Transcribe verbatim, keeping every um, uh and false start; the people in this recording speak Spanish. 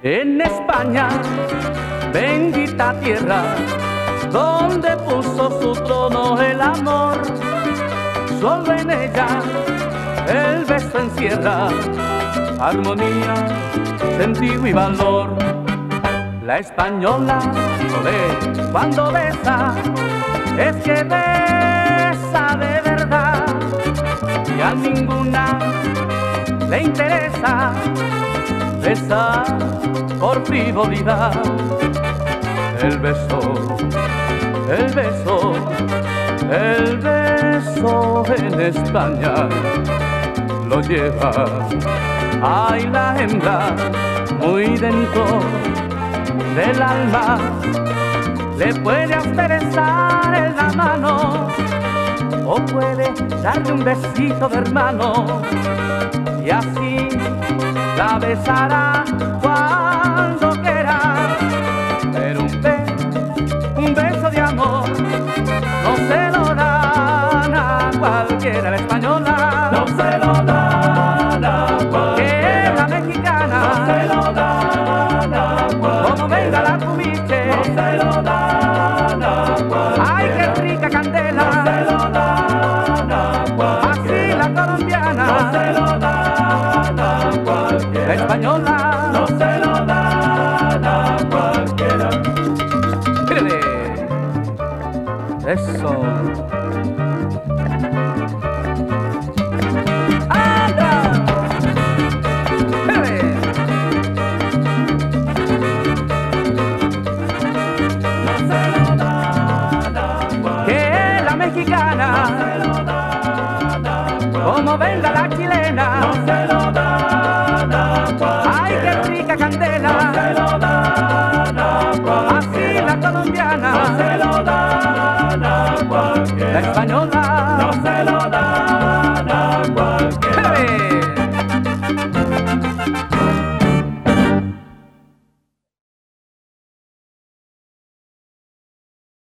En España, bendita tierra, donde puso su trono el amor, solo en ella el beso encierra armonía, sentido y valor. La española lo ve cuando besa, es que besa de verdad, y a ninguna le interesa besar por frivolidad. El beso, el beso, el beso en España lo lleva, ay, la hembra muy dentro del alma. Le puede a usted besar en la mano o puede darle un besito de hermano, y así la besará cuando quiera. Pero un beso, un beso de amor no se lo dan a cualquiera. La española no se lo dan a cualquiera, que es la mexicana no se lo dan a cualquiera, como venga la cumiche, no se lo dan a cualquiera, ay, qué rica candela, no se lo dan a cualquiera, así la colombiana, no se lo dan a cualquiera, la española no se lo dan a cualquiera. Mírale. Eso. ¡Anda! Mírale. No se lo dan a cualquiera, Que es la mexicana, no se lo dan a cualquiera, como venga la chilena, no se